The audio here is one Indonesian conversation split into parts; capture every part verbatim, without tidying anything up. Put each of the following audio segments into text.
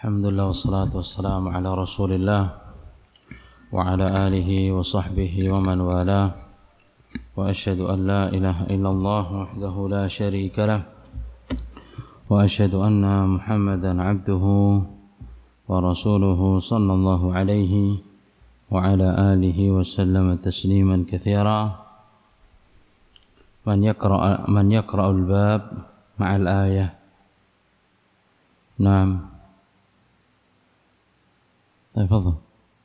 Alhamdulillah wassalatu wassalamu ala Rasulillah wa ala alihi wa sahbihi wa man wala wa asyhadu an la ilaha illallah wahdahu la syarika lah wa asyhadu anna Muhammadan abduhu wa rasuluhu sallallahu alaihi wa ala alihi wa sallama tasliman katsira. Man yaqra man yaqra'ul bab ma'al ayah. Naam. تفضل.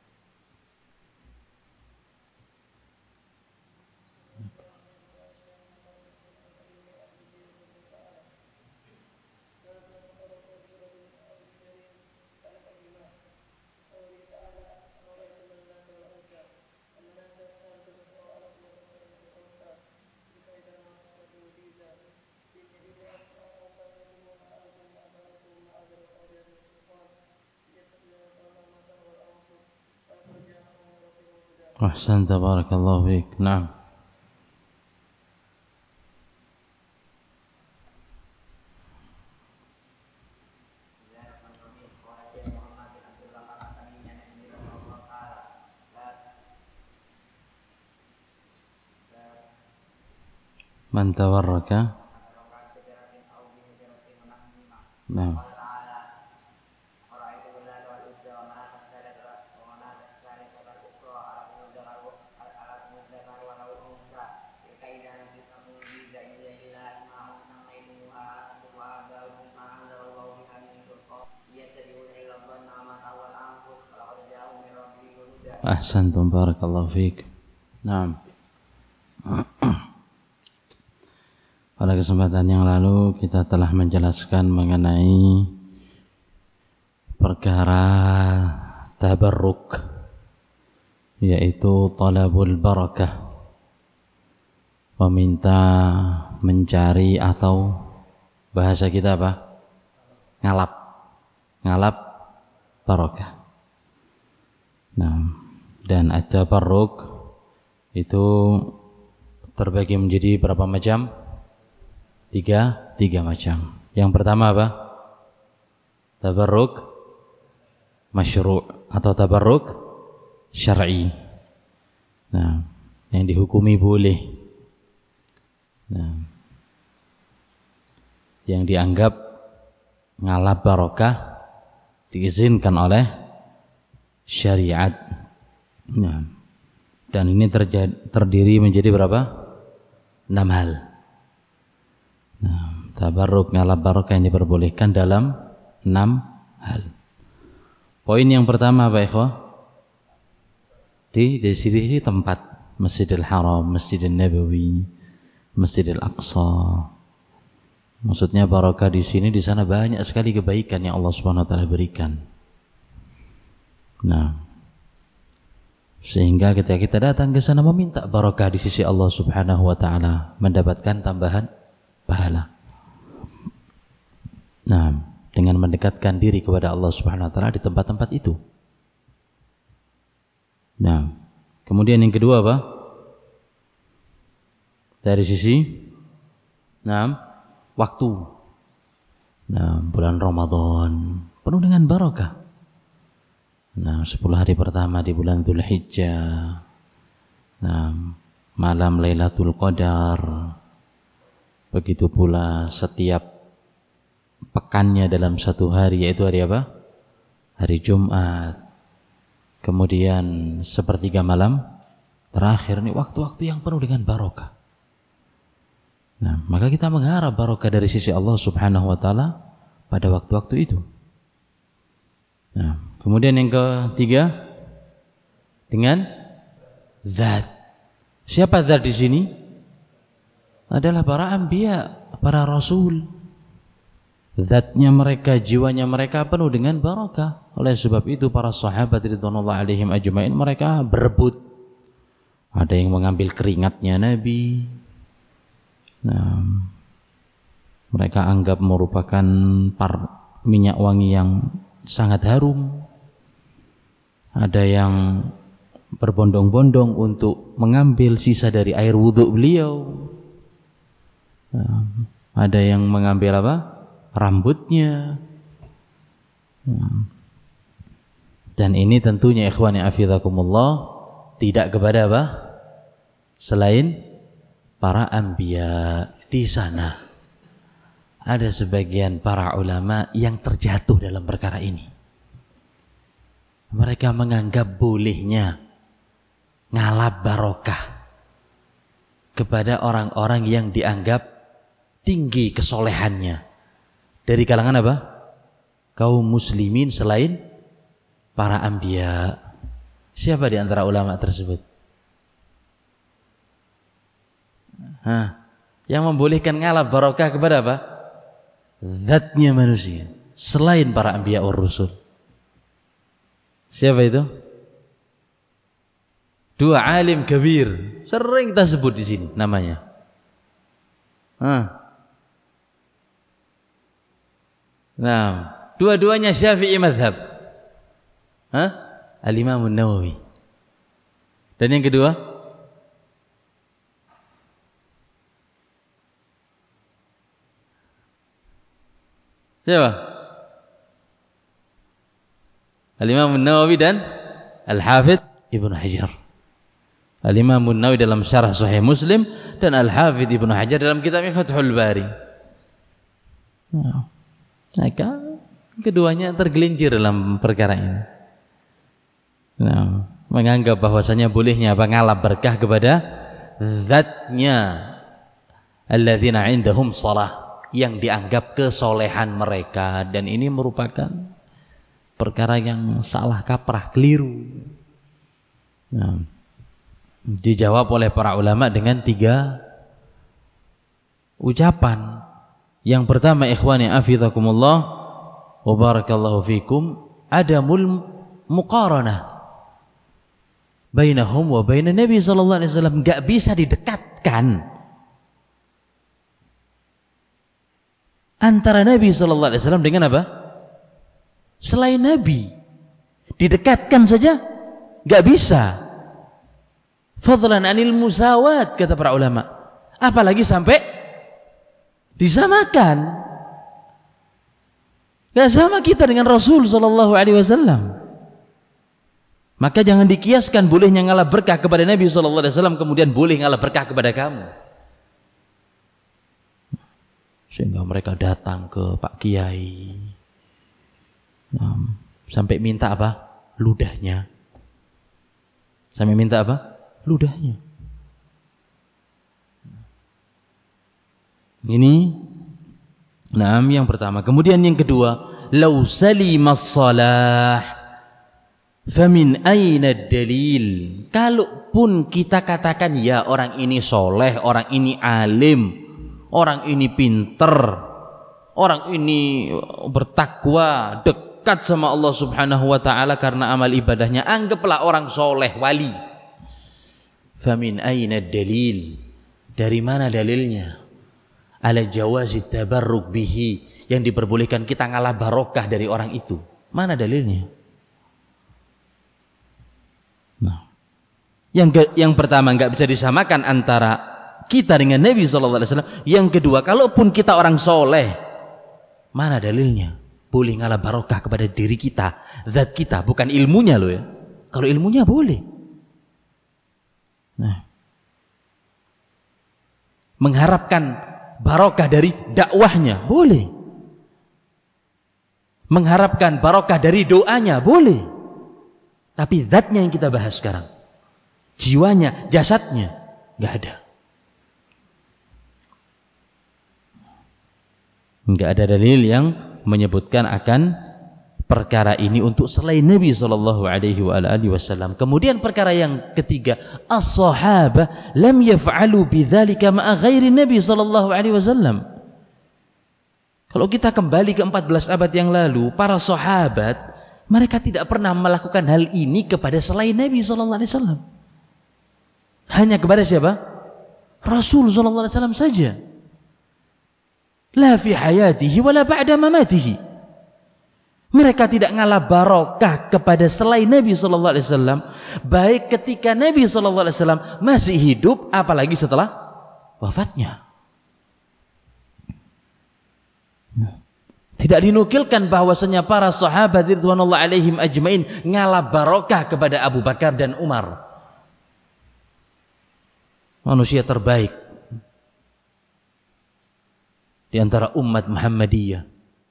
Ahsan, tabarakallahu fiik. Naam. Man tawarraka. Naam. Ahsantum, barakallahu fiik. Naam. Pada kesempatan yang lalu kita telah menjelaskan mengenai perkara tabarruk, yaitu talabul barakah, meminta, mencari, atau bahasa kita apa? Ngalap, ngalap barakah. Nah, dan at-tabarruk itu terbagi menjadi berapa macam? Tiga, tiga macam. Yang pertama apa? Tabarruk masyru' atau tabarruk syar'i. Nah, yang dihukumi boleh. Nah, yang dianggap ngalap barokah diizinkan oleh syariat. Nah, dan ini terjadi, terdiri menjadi berapa? Enam hal. Nah, tabarruk ngalap barokah yang diperbolehkan dalam enam hal. Poin yang pertama apa ikhwah? Di di sisi tempat, Masjidil Haram, Masjidil Nabawi, Masjidil Aqsa. Maksudnya barokah di sini, di sana banyak sekali kebaikan yang Allah Subhanahu wa taala berikan. Nah, sehingga ketika kita datang ke sana meminta barokah di sisi Allah Subhanahu wa taala, mendapatkan tambahan pahala. Nah, dengan mendekatkan diri kepada Allah Subhanahu wa taala di tempat-tempat itu. Nah, kemudian yang kedua apa? Dari sisi nah, waktu. Nah, bulan Ramadan penuh dengan barokah. Nah, sepuluh hari pertama di bulan Dzulhijjah. Nah, malam Lailatul Qadar. Begitu pula setiap pekannya dalam satu hari, yaitu hari apa? Hari Jumat. Kemudian sepertiga malam terakhir, ini waktu-waktu yang penuh dengan barokah. Nah, maka kita mengharap barokah dari sisi Allah Subhanahu wa taala pada waktu-waktu itu. Nah, kemudian yang ketiga dengan zat. Siapa zat di sini? Adalah para anbiya, para rasul. Zatnya mereka, jiwanya mereka penuh dengan barakah. Oleh sebab itu para sahabat radhiyallahu alaihim ajmain mereka berebut. Ada yang mengambil keringatnya Nabi. Nah, mereka anggap merupakan par minyak wangi yang sangat harum. Ada yang berbondong-bondong untuk mengambil sisa dari air wudhu beliau. Nah, ada yang mengambil apa? Rambutnya. Dan ini tentunya ikhwani afizakumullah tidak kepada apa? Selain para anbiya. Di sana ada sebagian para ulama yang terjatuh dalam perkara ini. Mereka menganggap bolehnya ngalap barokah kepada orang-orang yang dianggap tinggi kesolehannya dari kalangan apa? Kaum muslimin selain para anbiya. Siapa di antara ulama tersebut? Hah, yang membolehkan ngalap barokah kepada apa? Zatnya manusia selain para anbiya war rusul. Siapa itu? Dua alim kabir, sering kita sebut di sini namanya. Hah. Nah, dua-duanya Syafi'i mazhab. Hah? Al-Imam An-Nawawi. Dan yang kedua? Siapa? Al-Imam An-Nawawi dan Al-Hafidh Ibnu Hajar. Al-Imam An-Nawawi dalam syarah Sahih Muslim dan Al-Hafidh Ibnu Hajar dalam kitabnya Fathul Bari. Nah, maka keduanya tergelincir dalam perkara ini. Nah, menganggap bahwasanya bolehnya apa ngalap berkah kepada zatnya alladzina indahum shalah, yang dianggap kesolehan mereka, dan ini merupakan perkara yang salah kaprah, keliru. Nah, dijawab oleh para ulama dengan tiga ucapan. Yang pertama, ikhwani afizakumullah wa barakallahu fikum, adamul muqaranah bainahum wa bainan Nabi sallallahu alaihi wasallam. Enggak bisa didekatkan antara Nabi sallallahu alaihi wasallam dengan apa? Selain Nabi. Didekatkan saja enggak bisa. Fadlan anil musawat, kata para ulama. Apalagi sampai disamakan. Enggak sama kita dengan Rasul sallallahu alaihi wasallam. Maka jangan dikiaskan bolehnya ngalah berkah kepada Nabi sallallahu alaihi wasallam kemudian boleh ngalah berkah kepada kamu. Sehingga mereka datang ke Pak Kiai, nah, sampai minta apa? Ludahnya. Sampai minta apa? Ludahnya. Ini nah, yang pertama. Kemudian yang kedua, lau salimas salah famin aina dalil. Kalaupun kita katakan ya orang ini soleh, orang ini alim, orang ini pinter, orang ini bertakwa, dekat sama Allah subhanahu wa ta'ala karena amal ibadahnya, anggaplah orang soleh, wali. Famin aina dalil. Dari mana dalilnya? Ala jawazi tabarruk bihi, yang diperbolehkan kita ngalah barokah dari orang itu. Mana dalilnya? Nah, yang ke, yang pertama enggak bisa disamakan antara kita dengan Nabi sallallahu alaihi wasallam. Yang kedua, kalaupun kita orang soleh, mana dalilnya? Boleh ngalah barokah kepada diri kita, zat kita, bukan ilmunya loh ya. Kalau ilmunya boleh. Nah, mengharapkan barokah dari dakwahnya boleh. Mengharapkan barokah dari doanya boleh. Tapi zatnya yang kita bahas sekarang, jiwanya, jasadnya, nggak ada. Nggak ada dalil yang menyebutkan akan perkara ini untuk selain Nabi sallallahu alaihi wasallam. Kemudian perkara yang ketiga, as-sahabah lam yaf'alu bidzalika ma'a ghairi Nabi sallallahu alaihi wasallam. Kalau kita kembali ke empat belas abad yang lalu, para sahabat mereka tidak pernah melakukan hal ini kepada selain Nabi sallallahu alaihi wasallam. Hanya kepada siapa? Rasul sallallahu alaihi wasallam saja. La fi hayatihi wala ba'da mamatihi. Mereka tidak ngalah barokah kepada selain Nabi sallallahu alaihi wasallam, baik ketika Nabi sallallahu alaihi wasallam masih hidup apalagi setelah wafatnya. Tidak dinukilkan bahwasanya para sahabat ridwanullah alaihim ajmain ngalap barokah kepada Abu Bakar dan Umar. Manusia terbaik di antara umat Muhammadiyah.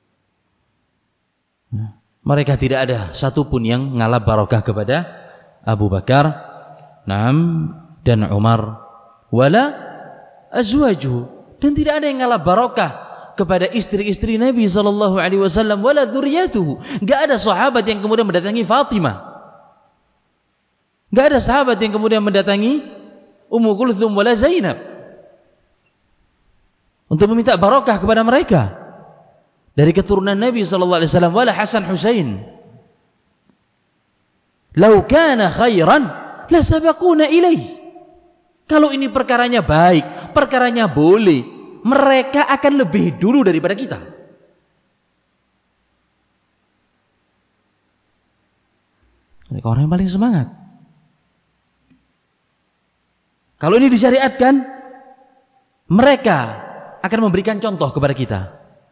Mereka tidak ada satupun yang ngalap barokah kepada Abu Bakar, Naam, dan Umar, wala azwajuhu, dan tidak ada yang ngalap barokah kepada istri-istri Nabi sallallahu alaihi wasallam, wala dzurriyyatuhu. Enggak ada sahabat yang kemudian mendatangi Fatimah. Enggak ada sahabat yang kemudian mendatangi Ummu Kulthum wala Zainab untuk meminta barokah kepada mereka dari keturunan Nabi sallallahu alaihi wasallam, wala Hasan Husain. Lau kana khairan la sabaquna ilaih. Kalau ini perkaranya baik, perkaranya boleh, mereka akan lebih dulu daripada kita. Mereka orang yang paling semangat. Kalau ini disyariatkan, mereka akan memberikan contoh kepada kita.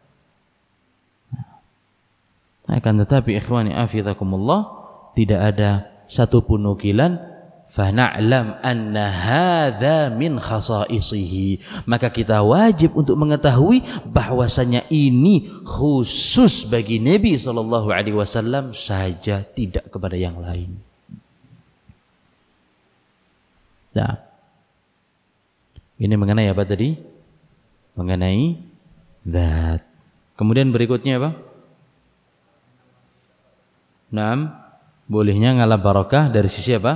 Akan tetapi ikhwani afizakumullah, tidak ada satupun nukilan fana'lam anna hadza min khasaisihi, maka kita wajib untuk mengetahui bahwasanya ini khusus bagi Nabi sallallahu alaihi wasallam saja, tidak kepada yang lain. Nah, ini mengenai apa tadi? Mengenai zat. Kemudian berikutnya apa? Naam, bolehnya ngalap barokah dari sisi apa?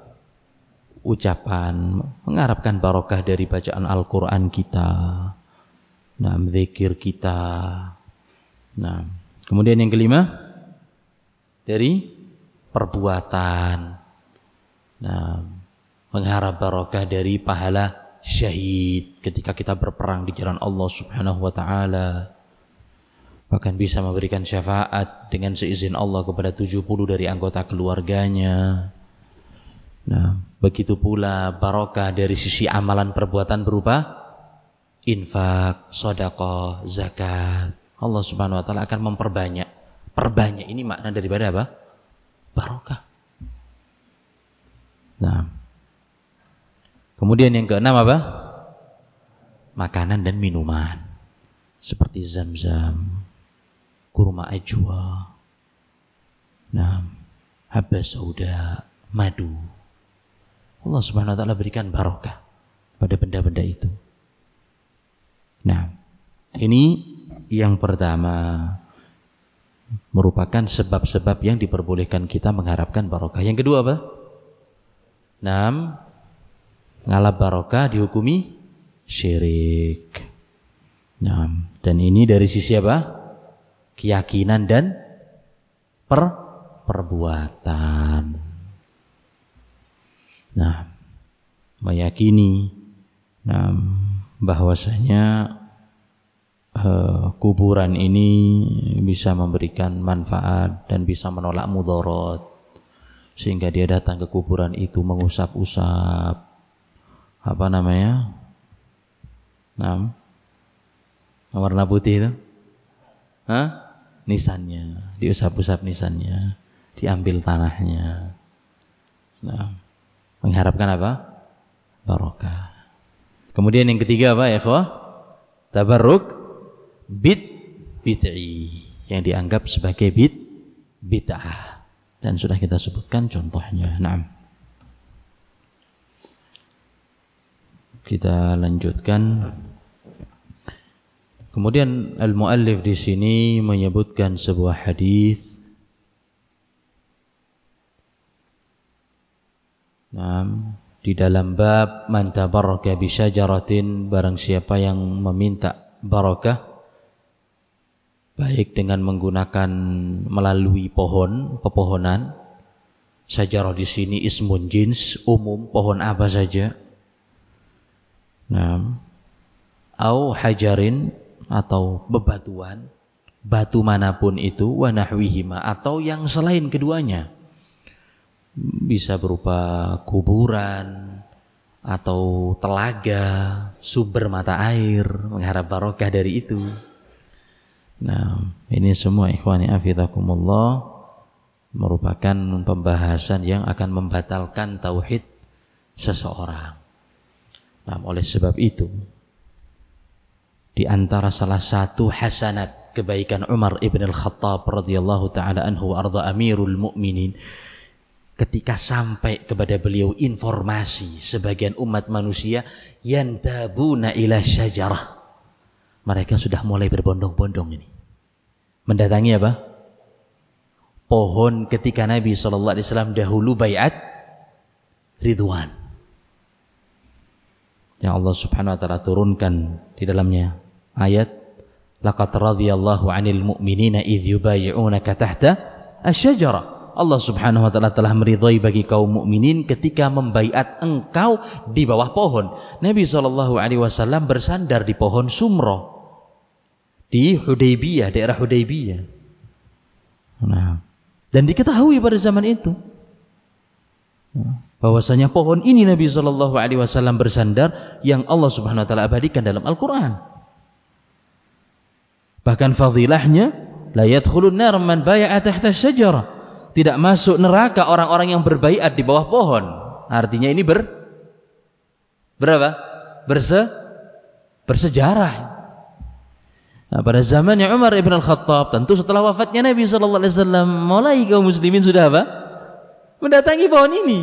Ucapan, mengharapkan barokah dari bacaan Al-Quran kita, nah, zikir kita. Nah, kemudian yang kelima, dari perbuatan, nah, mengharap barokah dari pahala syahid ketika kita berperang di jalan Allah Subhanahu wa taala. Bahkan bisa memberikan syafaat dengan seizin Allah kepada tujuh puluh dari anggota keluarganya. Nah, begitu pula barokah dari sisi amalan perbuatan berupa infak, sedekah, zakat. Allah Subhanahu wa taala akan memperbanyak. Perbanyak ini makna daripada apa? Barokah. Nah, kemudian yang keenam apa? Makanan dan minuman seperti zam-zam, kurma ajwa, nah, habba sauda, madu. Allah Subhanahu wa taala berikan barokah pada benda-benda itu. Nah, ini yang pertama, merupakan sebab-sebab yang diperbolehkan kita mengharapkan barokah. Yang kedua apa? Nah, ngalap barokah dihukumi syirik. Nah, dan ini dari sisi apa? Keyakinan dan per perbuatan. Nah, meyakini nah, bahwasanya uh, kuburan ini bisa memberikan manfaat dan bisa menolak mudarat, sehingga dia datang ke kuburan itu mengusap-usap apa namanya? Nah, warna putih itu, hah? Nisannya, diusap-usap nisannya, diambil tanahnya. Nah, mengharapkan apa? Barokah. Kemudian yang ketiga apa ya, ikhwah? Tabarruk bid bid'i, yang dianggap sebagai bid bid'ah. Dan sudah kita sebutkan contohnya. Naam. Kita lanjutkan. Kemudian al-muallif di sini menyebutkan sebuah hadis. Nah, di dalam bab man tabarraka bi syajaratin, barang siapa yang meminta barakah baik dengan menggunakan melalui pohon, pepohonan. Syajarah di sini ismun jins, umum, pohon apa saja. Nah, au hajarin, atau bebatuan, batu manapun itu, wa nahwihima, atau yang selain keduanya, bisa berupa kuburan atau telaga, sumber mata air, mengharap barokah dari itu. Nah, ini semua ikhwani afidakumullah merupakan pembahasan yang akan membatalkan tauhid seseorang. Nah, oleh sebab itu di antara salah satu hasanat kebaikan Umar ibn al-Khattab radhiyallahu taala anhu arda amirul mukminin, ketika sampai kepada beliau informasi sebagian umat manusia yantabuna ila syajarah, mereka sudah mulai berbondong-bondong ini mendatangi apa? Pohon ketika Nabi shallallahu alaihi wasallam dahulu baiat ridwan yang Allah subhanahu wa ta'ala turunkan di dalamnya ayat laqad radhiyallahu 'anil mu'minina idh yubayyi'unaka tahta asy-syajarah. Allah subhanahu wa ta'ala telah meridhai bagi kaum mukminin ketika membaiat engkau di bawah pohon. Nabi shallallahu alaihi wasallam bersandar di pohon sumroh di Hudaybiyah, daerah Hudaybiyah. Nah, dan diketahui pada zaman itu bahwasanya pohon ini Nabi shallallahu alaihi wasallam bersandar yang Allah subhanahu wa ta'ala abadikan dalam Al-Quran. Bahkan fadilahnya la yadkhulun nar man bai'a tahta asy-syajarah, tidak masuk neraka orang-orang yang berbaiat di bawah pohon. Artinya ini ber berapa? Berse bersejarah. Nah, pada zamannya Umar ibn al-Khattab, tentu setelah wafatnya Nabi shallallahu alaihi wasallam, mulai kaum muslimin sudah apa? Mendatangi pohon ini.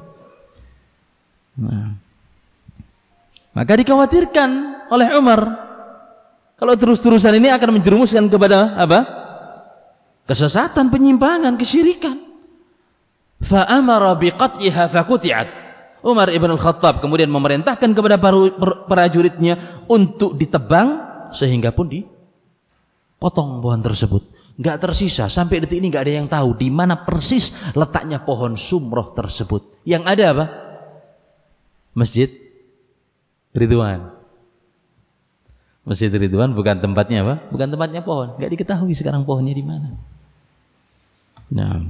Nah, maka dikhawatirkan oleh Umar kalau terus-terusan ini akan menjerumuskan kepada apa? Kesesatan, penyimpangan, kesyirikan. Fa amara biqat'iha faquti'at. Umar ibn al-Khattab kemudian memerintahkan kepada prajuritnya untuk ditebang sehingga pun dipotong pohon tersebut. Enggak tersisa sampai detik ini, enggak ada yang tahu di mana persis letaknya pohon sumroh tersebut. Yang ada apa? Masjid Ridwan. Masjid Ridwan bukan tempatnya apa? Bukan tempatnya pohon. Enggak diketahui sekarang pohonnya di mana. Nah,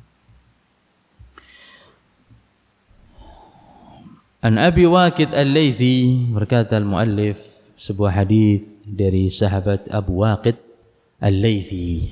An Abi Waqid Al-Laythi, berkata al-muallif sebuah hadis dari sahabat Abu Waqid Al-Laythi.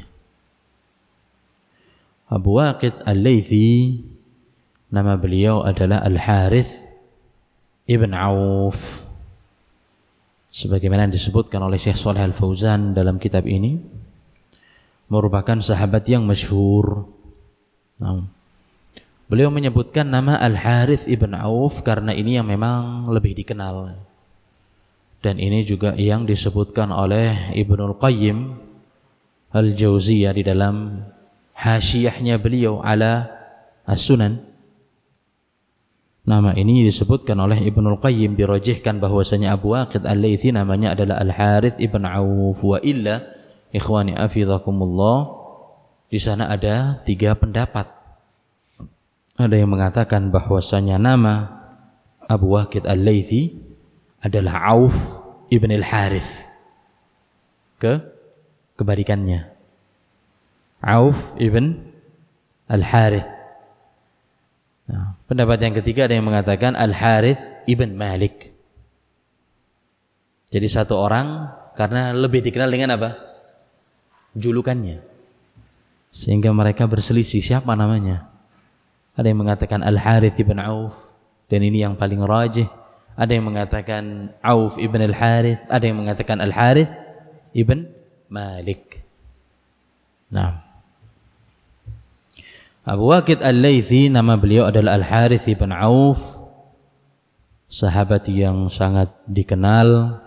Abu Waqid Al-Laythi nama beliau adalah Al-Harith Ibn Auf, sebagaimana disebutkan oleh Syekh Shalih Al-Fauzan dalam kitab ini, merupakan sahabat yang masyhur. Nah, beliau menyebutkan nama Al-Harith Ibn Auf karena ini yang memang lebih dikenal. Dan ini juga yang disebutkan oleh Ibnul Qayyim Al-Jauziyah di dalam hasyiyahnya beliau ala As-Sunan. Nama ini disebutkan oleh Ibnul Qayyim, dirajihkan bahwasanya Abu Waqid Al-Laythi namanya adalah Al-Harith Ibn Auf. Wa illa ikhwani afidakumullah, di sana ada tiga pendapat. Ada yang mengatakan bahwasanya nama Abu Waqid Al-Laythi adalah Auf ibn al-Harith. Ke kebalikannya, Auf ibn al-Harith. Nah, pendapat yang ketiga ada yang mengatakan Al-Harith ibn Malik. Jadi satu orang karena lebih dikenal dengan apa? Julukannya. Sehingga mereka berselisih siapa namanya. Ada yang mengatakan Al-Harith ibn Auf, dan ini yang paling rajih. Ada yang mengatakan Auf ibn al-Harith, ada yang mengatakan Al-Harith ibn Malik. Nah, Abu Waqid Al-Laythi nama beliau adalah Al-Harith ibn Auf, sahabat yang sangat dikenal.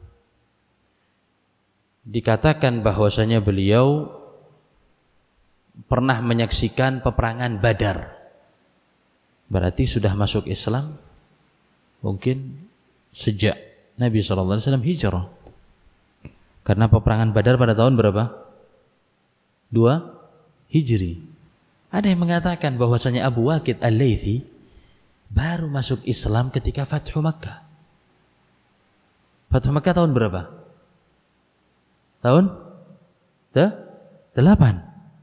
Dikatakan bahwasanya beliau pernah menyaksikan peperangan Badar. Berarti sudah masuk Islam mungkin sejak Nabi shallallahu alaihi wasallam hijrah. Karena peperangan Badar pada tahun berapa? Dua Hijri. Ada yang mengatakan bahwasanya Abu Waqid Al-Laythi baru masuk Islam ketika Fathu Makkah. Fathu Makkah tahun berapa? Tahun delapan.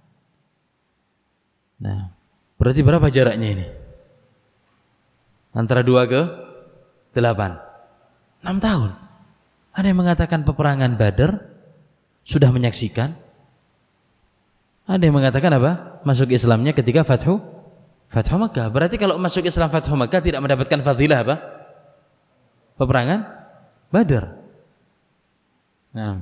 Nah, berarti berapa jaraknya ini? Antara dua ke delapan. Enam tahun. Ada yang mengatakan peperangan Badar sudah menyaksikan. Ada yang mengatakan apa? Masuk Islamnya ketika Fathu Fathu Makkah. Berarti kalau masuk Islam Fathu Makkah tidak mendapatkan fadilah apa? Peperangan Badar. Nah,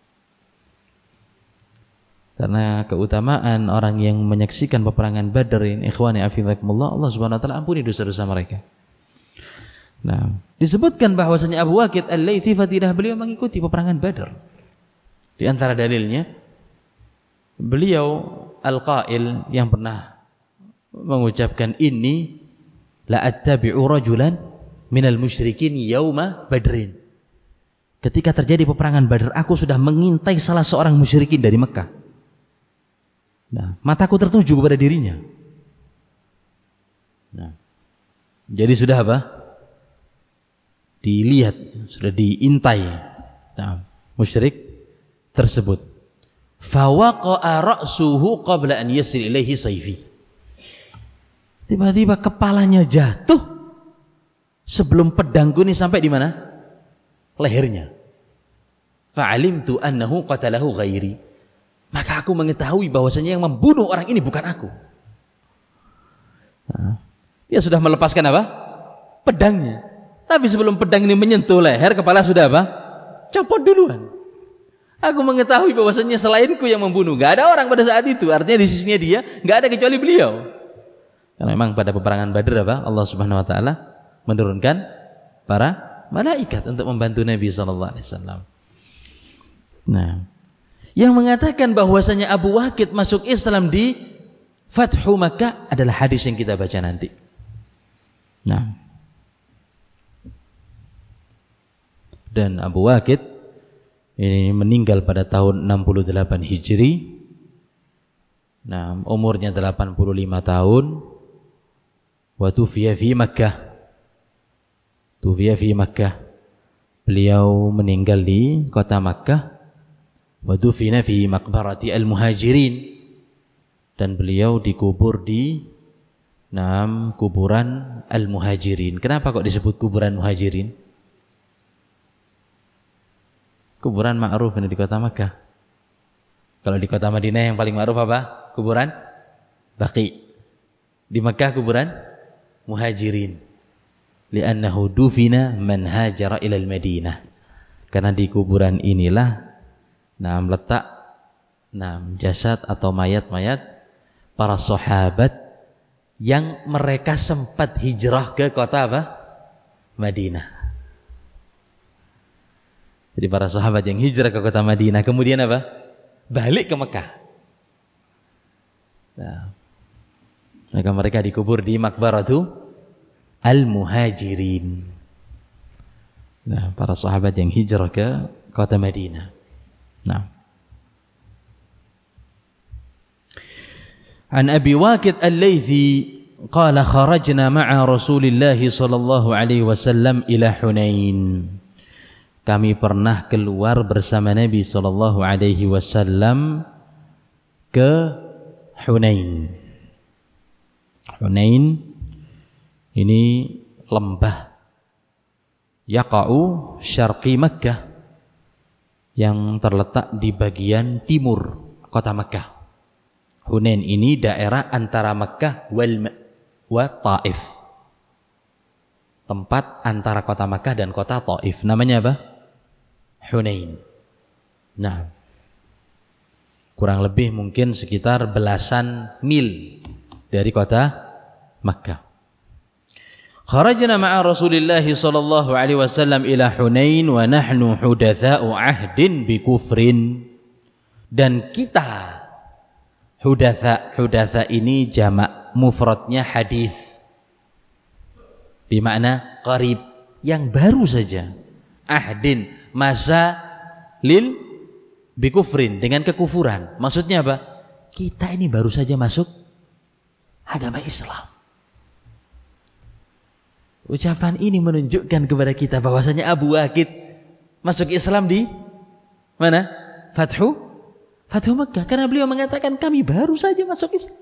karena keutamaan orang yang menyaksikan peperangan Badar ini, ikhwani afizakumullah, Allah Subhanahu wa taala ampuni dosa-dosa mereka. Nah, disebutkan bahwasanya Abu Waqid Al-Laitsi fadilah beliau mengikuti peperangan Badar. Di antara dalilnya beliau al-qail yang pernah mengucapkan ini la attabi'u rajulan minal musyrikin yauma badrin. Ketika terjadi peperangan Badar, aku sudah mengintai salah seorang musyrikin dari Mekah. Nah, mataku tertuju kepada dirinya. Nah, jadi sudah apa? Dilihat, sudah diintai. Nah, musyrik tersebut. Fawaqa'a ra'suhu qabla an yasil ilaihi sayfi. Tiba-tiba kepalanya jatuh sebelum pedangku ini sampai di mana? Lehernya. Fa'alimtu annahu qatalahu ghairi. Maka aku mengetahui bahwasanya yang membunuh orang ini bukan aku. Nah, dia sudah melepaskan apa? Pedangnya. Tapi sebelum pedang ini menyentuh leher, kepala sudah apa? Copot duluan. Aku mengetahui bahwasanya selainku yang membunuh. Gak ada orang pada saat itu. Artinya di sisinya dia gak ada kecuali beliau. Karena memang pada peperangan Badar apa? Allah Subhanahu wa taala menurunkan para malaikat untuk membantu Nabi sallallahu alaihi wasallam. Nah, yang mengatakan bahwasanya Abu Waqid masuk Islam di Fathu Makkah adalah hadis yang kita baca nanti. Nah, dan Abu Waqid ini meninggal pada tahun enam puluh delapan Hijri. Nah, umurnya delapan puluh lima tahun. Wa tufiya fi Makkah. Tufiya fi Makkah. Beliau meninggal di kota Makkah. Wa dufina fi maqbarati al-muhajirin. Dan beliau dikubur di enam kuburan al-muhajirin. Kenapa kok disebut kuburan muhajirin? Kuburan ma'ruf ini di kota Makkah. Kalau di kota Madinah yang paling ma'ruf apa? Kuburan Baqi. Di Makkah kuburan Muhajirin. Li'annahu dufina man hajara ilal Madinah. Karena di kuburan inilah nah letak nah jasad atau mayat-mayat para sahabat yang mereka sempat hijrah ke kota apa? Madinah. Jadi para sahabat yang hijrah ke kota Madinah kemudian apa? Balik ke Mekah. Nah, maka mereka dikubur di Maqbaratu Al-Muhajirin. Nah, para sahabat yang hijrah ke kota Madinah. Nah. An Abi Waqid Al-Laitsi qala kharajna ma'a Rasulillah sallallahu alaihi wasallam ila Hunain. Kami pernah keluar bersama Nabi sallallahu alaihi wasallam ke Hunain. Hunain ini lembah yaqa'u syarqi Makkah yang terletak di bagian timur kota Makkah. Hunain ini daerah antara Makkah wal wa Taif. Tempat antara kota Makkah dan kota Taif. Namanya apa? Hunain. Nah, kurang lebih mungkin sekitar belasan mil dari kota Makkah. Kharajna ma'a Rasulillah sallallahu alaihi wasallam ila Hunain wa nahnu hudatsa'u ahdin bi kufrin. Dan kita hudatsa, hudatsa ini jamak mufradnya hadis. Bermakna qarib, yang baru saja. Ahdin masa lil bikufrin, dengan kekufuran. Maksudnya apa? Kita ini baru saja masuk agama Islam. Ucapan ini menunjukkan kepada kita bahwasanya Abu Waqid masuk Islam di mana? Fathu Fathu Makkah. Karena beliau mengatakan kami baru saja masuk Islam.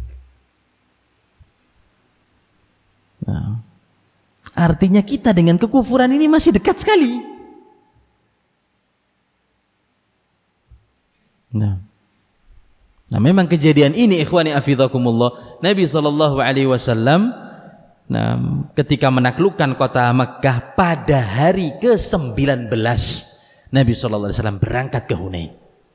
Nah, artinya kita dengan kekufuran ini masih dekat sekali. Nah. Nah, memang kejadian ini ikhwani afidakumullah, Nabi sallallahu alaihi wasallam nah, ketika menaklukkan kota Makkah pada hari ke sembilan belas Nabi sallallahu alaihi wasallam berangkat ke Hunain.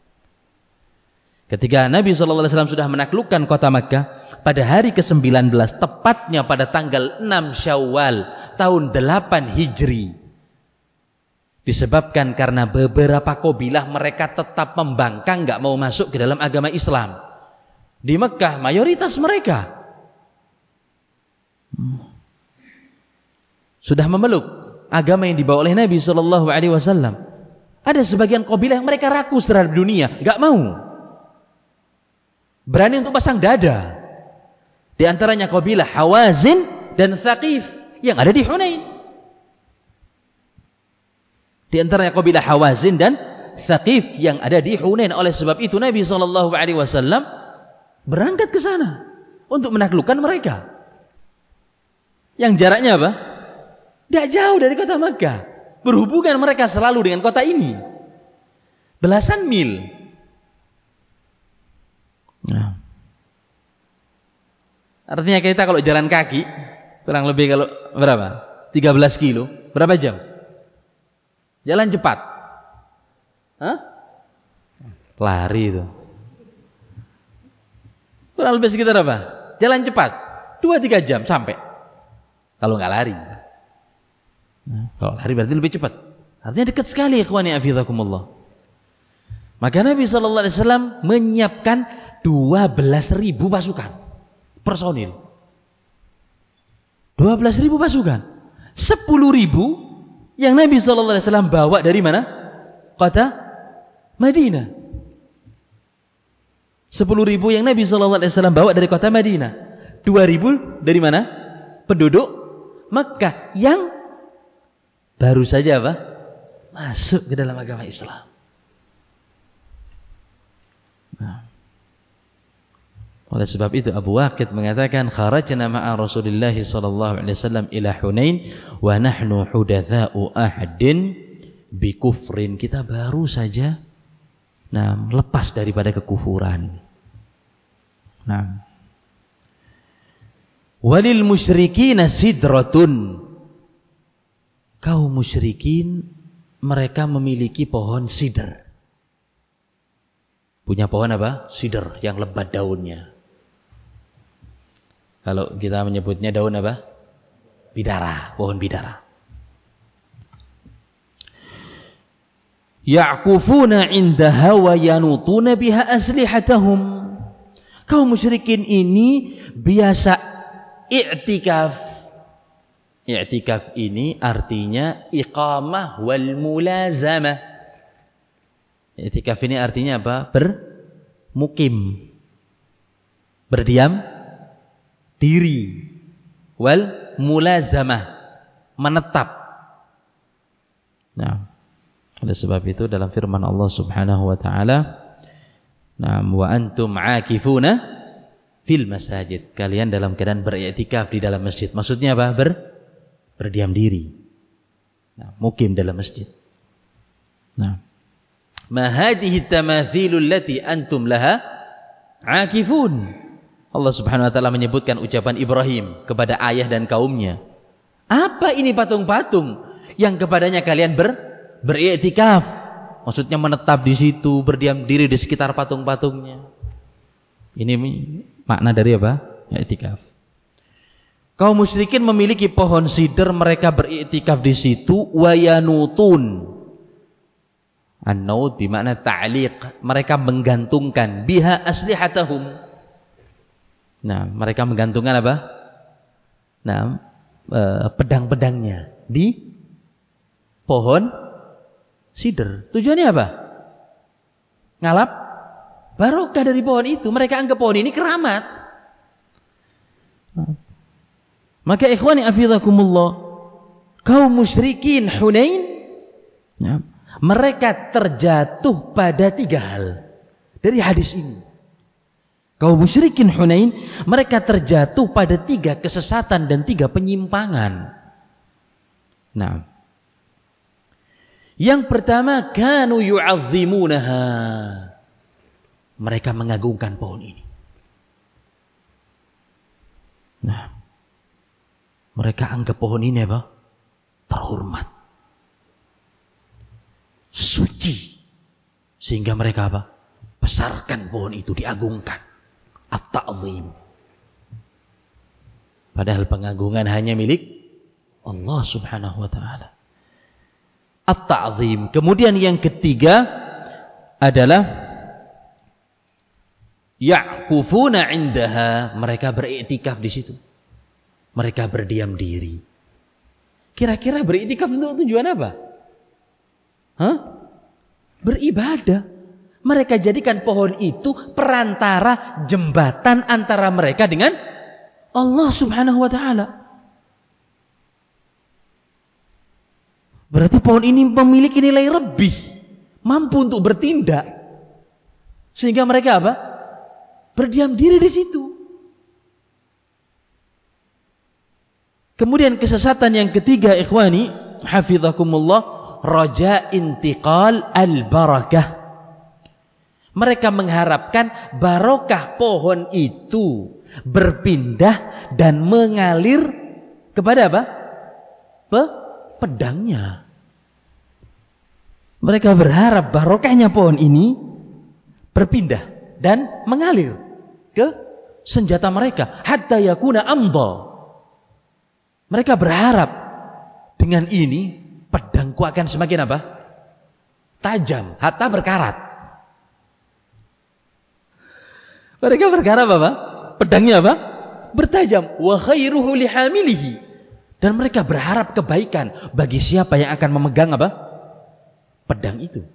Ketika Nabi sallallahu alaihi wasallam sudah menaklukkan kota Makkah pada hari ke sembilan belas, tepatnya pada tanggal enam Syawal tahun delapan Hijri. Disebabkan karena beberapa kabilah mereka tetap membangkang, nggak mau masuk ke dalam agama Islam. Di Mekah mayoritas mereka sudah memeluk agama yang dibawa oleh Nabi Shallallahu Alaihi Wasallam. Ada sebagian kabilah yang mereka rakus terhadap dunia, nggak mau, berani untuk pasang dada. Di antaranya kabilah Hawazin dan Thaqif yang ada di Hunain. Di antaranya kabilah Hawazin dan Thaqif yang ada di Hunain. Oleh sebab itu Nabi shallallahu alaihi wasallam berangkat ke sana untuk menaklukkan mereka. Yang jaraknya apa? Tidak jauh dari kota Makkah. Berhubungan mereka selalu dengan kota ini. Belasan mil. Nah. Artinya kita kalau jalan kaki kurang lebih kalau berapa? tiga belas kilo. Berapa jam? Jalan cepat. Hah? Lari itu. Kurang lebih sekitar apa? Jalan cepat. dua tiga jam sampai. Kalau nggak lari. Nah, kalau lari berarti lebih cepat. Artinya dekat sekali ikhwani afizakumullah. Maka Nabi shallallahu alaihi wasallam menyiapkan dua belas ribu pasukan. Personil. dua belas ribu pasukan. sepuluh ribu yang Nabi shallallahu alaihi wasallam bawa dari mana? Kota Madinah. sepuluh ribu yang Nabi shallallahu alaihi wasallam bawa dari kota Madinah. dua ribu dari mana? Penduduk Mekah yang baru saja apa? Masuk ke dalam agama Islam. Nah. Oleh sebab itu Abu Waqid mengatakan kharajna ma'a Rasulillah sallallahu alaihi wasallam ila Hunain wa nahnu hudatsa'u ahadin bi kufrin. Kita baru saja nah lepas daripada kekufuran. Nah. Walil musyrikin sidratun. Kaum musyrikin mereka memiliki pohon sidr. Punya pohon apa? Sidr yang lebat daunnya. Kalau kita menyebutnya daun apa? Bidara, pohon bidara. Ya'kufuna 'indaha wa yanutuna biha aslihatahum. Kaum musyrikin ini biasa i'tikaf. I'tikaf ini artinya iqamah wal mulazamah. I'tikaf ini artinya apa? Bermukim. Berdiam diri. Wal mulazamah, menetap. Nah, oleh sebab itu dalam firman Allah Subhanahu wa taala, "Na'am wa antum 'akifuna fil masajid." Kalian dalam keadaan beriktikaf di dalam masjid. Maksudnya apa? Ber berdiam diri. Nah, mukim dalam masjid. Nah, ma hadhihi tamathilul lati antum laha 'akifun. Allah Subhanahu wa taala menyebutkan ucapan Ibrahim kepada ayah dan kaumnya. Apa ini patung-patung yang kepadanya kalian ber beriktikaf? Maksudnya menetap di situ, berdiam diri di sekitar patung-patungnya. Ini makna dari apa? Iktikaf. Kaum musyrikin memiliki pohon sidr, mereka beriktikaf di situ. Wayanutun. An-naut bermakna ta'liq. Mereka menggantungkan biha aslihatahum. Nah, mereka menggantungkan apa? Nah, eh, pedang-pedangnya di pohon sidr. Tujuannya apa? Ngalap barokah dari pohon itu. Mereka anggap pohon ini keramat. Nah. Maka ikhwani afizakumullah, kaum musyrikin Hunain, ya, mereka terjatuh pada tiga hal dari hadis ini. Kaum musyrikin Hunain, mereka terjatuh pada tiga kesesatan dan tiga penyimpangan. Nah, yang pertama, kanu yu'azzimunaha. mereka mengagungkan pohon ini. Nah, mereka anggap pohon ini apa? Terhormat, suci, sehingga mereka apa? Besarkan pohon itu, diagungkan. At-ta'zim. Padahal pengagungan hanya milik Allah Subhanahu wa ta'ala. At-ta'zim. Kemudian yang ketiga adalah ya'kufuna 'indaha, mereka beriktikaf di situ. Mereka berdiam diri. Kira-kira beriktikaf untuk tujuan apa? Hah? Beribadah. Mereka jadikan pohon itu perantara, jembatan antara mereka dengan Allah Subhanahu wa ta'ala. Berarti pohon ini memiliki nilai lebih, mampu untuk bertindak, sehingga mereka apa? Berdiam diri di situ. Kemudian kesesatan yang ketiga, ikhwani hafizakumullah, raja intiqal al-barakah. Mereka mengharapkan barokah pohon itu berpindah dan mengalir kepada apa? Pe pedangnya. Mereka berharap barokahnya pohon ini berpindah dan mengalir ke senjata mereka, hatta yakuna amdha. Mereka berharap dengan ini pedangku akan semakin apa? Tajam, hatta berkarat. Mereka berharap apa? Pedangnya apa? Bertajam. Wa khairuhu lihamilihi. Dan mereka berharap kebaikan bagi siapa yang akan memegang apa? Pedang itu.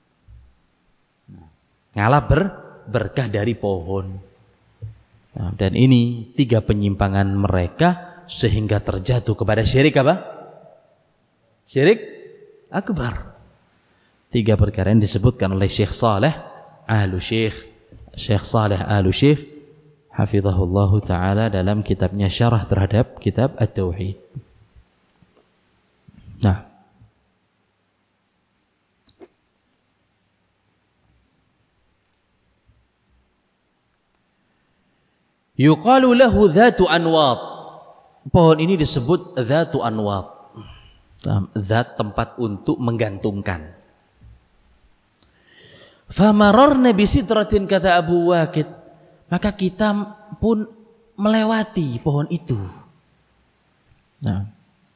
Ngalah ber, berkah dari pohon. Nah, dan ini tiga penyimpangan mereka sehingga terjatuh kepada syirik apa? Syirik akbar. Tiga perkara yang disebutkan oleh Syekh Saleh Ahlu Syekh Syekh Saleh Ahlu Syekh hafizahullahu ta'ala dalam kitabnya syarah terhadap kitab At-Tauhid. Nah, yuqalu lahu dhatu anwat. Pohon ini disebut dhatu anwat. Zat tempat untuk menggantungkan. Famararna bisidratin, kata Abu Waqid, maka kita pun melewati pohon itu. Nah.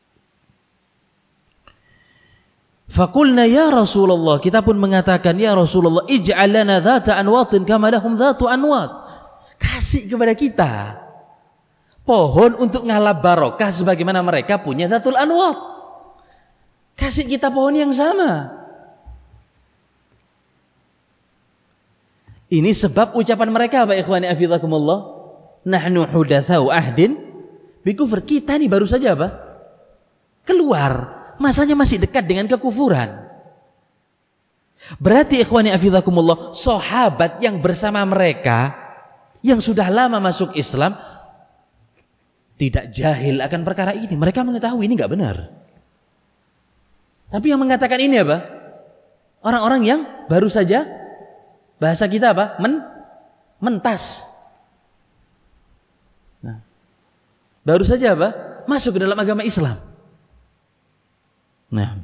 Faqulna ya Rasulullah, kita pun mengatakan ya Rasulullah, ij'al lana dhata anwatin kama lahum dhatu anwat. Kasih kepada kita pohon untuk ngalap barokah sebagaimana mereka punya dhatul anwat. Kasih kita pohon yang sama. Ini sebab ucapan mereka apa, ikhwani afizakumullah? Nahnu hudatsau ahdin bikufur. Kita nih baru saja apa? Keluar, masanya masih dekat dengan kekufuran. Berarti ikhwani afizakumullah, sahabat yang bersama mereka yang sudah lama masuk Islam tidak jahil akan perkara ini. Mereka mengetahui ini enggak benar. Tapi yang mengatakan ini apa? Orang-orang yang baru saja, bahasa kita apa? Men, mentas. Nah, baru saja apa? Masuk ke dalam agama Islam. Nah,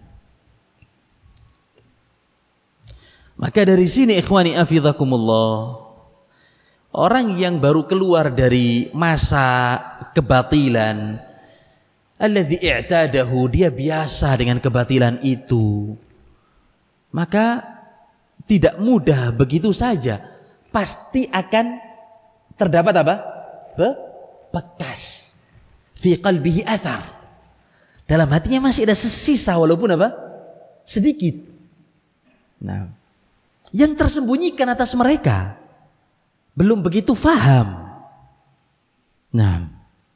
maka dari sini ikhwani afizakumullah, orang yang baru keluar dari masa kebatilan, alladzi i'tadahu, dia biasa dengan kebatilan itu, maka tidak mudah begitu saja, pasti akan terdapat apa? Be- bekas. Fi qalbihi athar. Dalam hatinya masih ada sisa walaupun apa? Sedikit. Nah, yang tersembunyikan atas mereka belum begitu faham. Nah,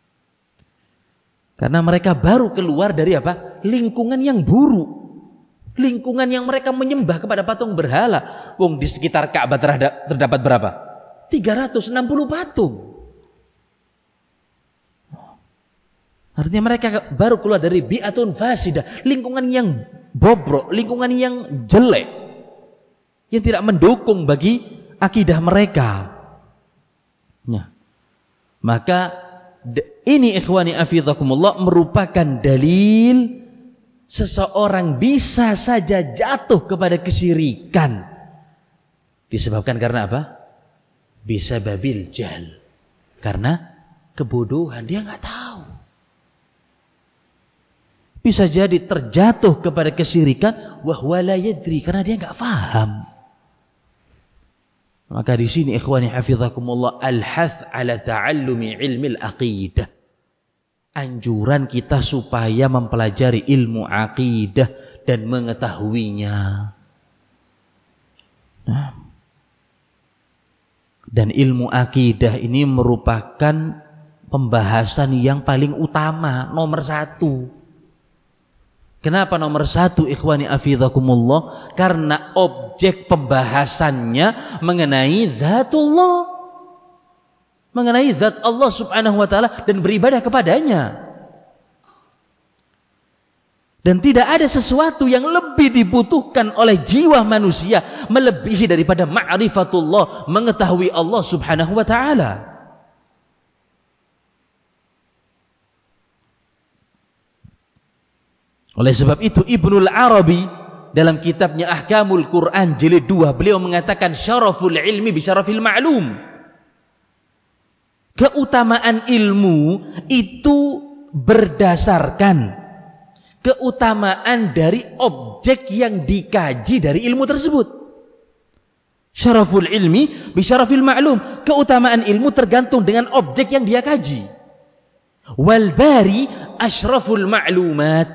karena mereka baru keluar dari apa? Lingkungan yang buruk. Lingkungan yang mereka menyembah kepada patung berhala. Wong di sekitar Ka'bah terhadap, terdapat berapa? tiga ratus enam puluh patung. Artinya mereka baru keluar dari bi'atun fasidah, lingkungan yang bobrok, lingkungan yang jelek, yang tidak mendukung bagi akidah mereka. Ya. Maka ini ikhwani afidhakumullah merupakan dalil seseorang bisa saja jatuh kepada kesyirikan disebabkan karena apa? Bisa babil jahl, karena kebodohan, dia nggak tahu. Bisa jadi terjatuh kepada kesyirikan wahwa la yadri, karena dia nggak faham. Maka di sini ikhwani hafizakumullah al-hath ala ta'allumi ilmi al-aqidah. Anjuran kita supaya mempelajari ilmu aqidah dan mengetahuinya. Nah, dan ilmu aqidah ini merupakan pembahasan yang paling utama, nomor satu. Kenapa nomor satu ikhwani afidhakumullah? Karena objek pembahasannya mengenai zatullah, mengenai zat Allah subhanahu wa ta'ala dan beribadah kepadanya. Dan tidak ada sesuatu yang lebih dibutuhkan oleh jiwa manusia melebihi daripada ma'rifatullah, mengetahui Allah subhanahu wa ta'ala. Oleh sebab itu Ibnul Arabi dalam kitabnya Ahkamul Quran jilid dua, beliau mengatakan syaraful ilmi bi syarafil ma'lum. Keutamaan ilmu itu berdasarkan keutamaan dari objek yang dikaji dari ilmu tersebut. Syaraful ilmi bi syarafil ma'lum. Keutamaan ilmu tergantung dengan objek yang dia kaji. Wal bari asyraful ma'lumat.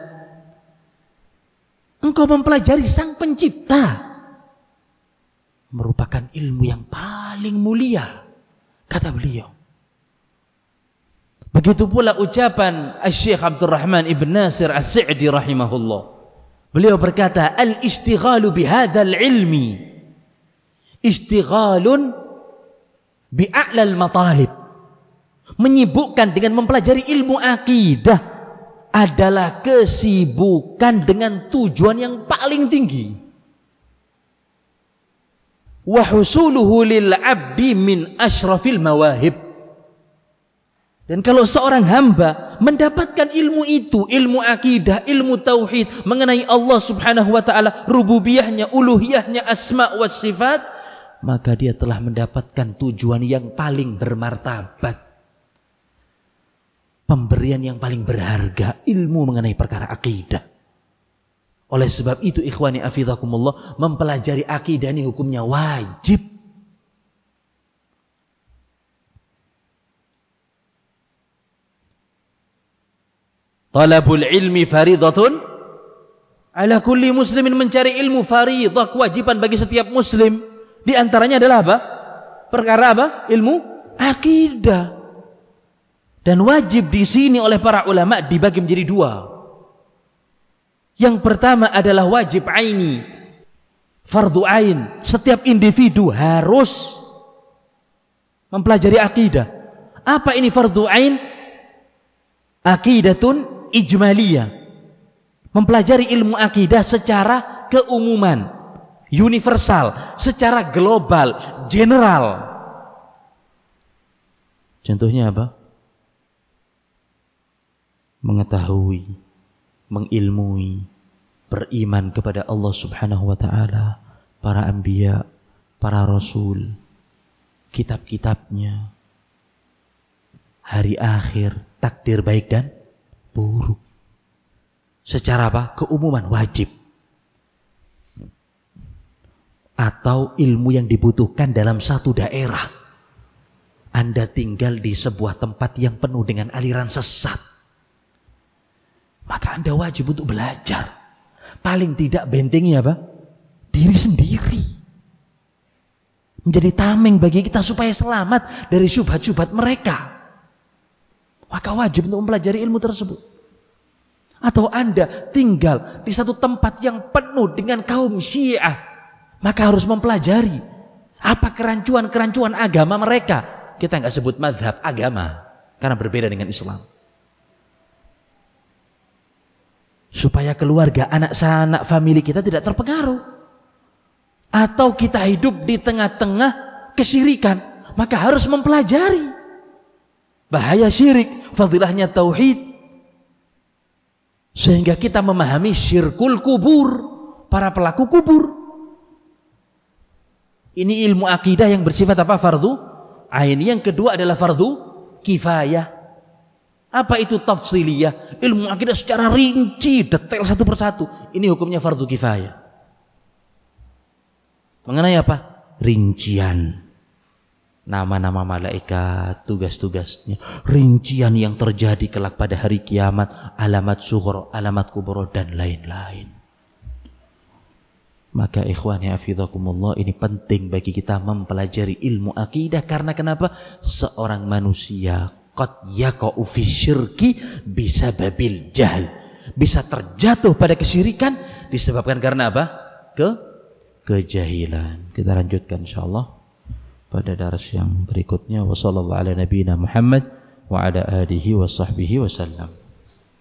Engkau mempelajari sang pencipta merupakan ilmu yang paling mulia, kata beliau. Begitu pula ucapan Syekh Abdurrahman Ibn Nasir As-Sa'di rahimahullah. Beliau berkata, al-istighalu bihadzal ilmi istighalun bi'a'lal matalib. Menyibukkan dengan mempelajari ilmu akidah adalah kesibukan dengan tujuan yang paling tinggi. Wa husuluhu lil 'abdi min asyrafil mawahib. Dan kalau seorang hamba mendapatkan ilmu itu, ilmu akidah, ilmu tauhid mengenai Allah Subhanahu wa taala, rububiyahnya, uluhiyahnya, asma wa sifat, maka dia telah mendapatkan tujuan yang paling bermartabat. Pemberian yang paling berharga, ilmu mengenai perkara akidah. Oleh sebab itu ikhwani afidhakumullah, mempelajari akidah ini hukumnya wajib. Talabul ilmi faridatun ala kulli muslimin. Mencari ilmu faridah, kewajiban bagi setiap muslim. Di antaranya adalah apa? Perkara apa? Ilmu akidah. Dan wajib di sini oleh para ulama dibagi menjadi dua. Yang pertama adalah wajib aini, fardu ain. Setiap individu harus mempelajari akidah. Apa ini fardu ain? Aqidatun ijmaliyah. Mempelajari ilmu akidah secara keumuman, universal, secara global, general. Contohnya apa? Mengetahui, mengilmui, beriman kepada Allah Subhanahu wa taala, para anbiya, para rasul, kitab-kitabnya, hari akhir, takdir baik dan buruk. Secara apa? Keumuman wajib. Atau ilmu yang dibutuhkan dalam satu daerah. Anda tinggal di sebuah tempat yang penuh dengan aliran sesat, maka Anda wajib untuk belajar. Paling tidak bentengnya apa? Diri sendiri. Menjadi tameng bagi kita supaya selamat dari syubhat-syubhat mereka. Maka wajib untuk mempelajari ilmu tersebut. Atau Anda tinggal di satu tempat yang penuh dengan kaum Syiah, maka harus mempelajari apa kerancuan-kerancuan agama mereka. Kita nggak sebut mazhab, agama, karena berbeda dengan Islam. Supaya keluarga, anak sanak, famili kita tidak terpengaruh. Atau kita hidup di tengah-tengah kesyirikan, maka harus mempelajari bahaya syirik, fadilahnya tauhid, sehingga kita memahami syirkul kubur, para pelaku kubur. Ini ilmu akidah yang bersifat apa? Fardu ain. Yang kedua adalah fardu kifayah. Apa itu tafsiliyah? Ilmu akidah secara rinci, detail satu persatu. Ini hukumnya fardu kifayah. Mengenai apa? Rincian. Nama-nama malaikat, tugas-tugasnya. Rincian yang terjadi kelak pada hari kiamat. Alamat sughra, alamat kubra, dan lain-lain. Maka ikhwani hafizakumullah, ini penting bagi kita mempelajari ilmu akidah. Karena kenapa? Seorang manusia qad yaqa'u fi syirki bisababil jahl, bisa terjatuh pada kesyirikan disebabkan karena apa? Ke kejahilan. Kita lanjutkan insyaallah pada daras yang berikutnya. Wassallallahu ala nabiyina Muhammad wa ala alihi wa sahbihi wasallam.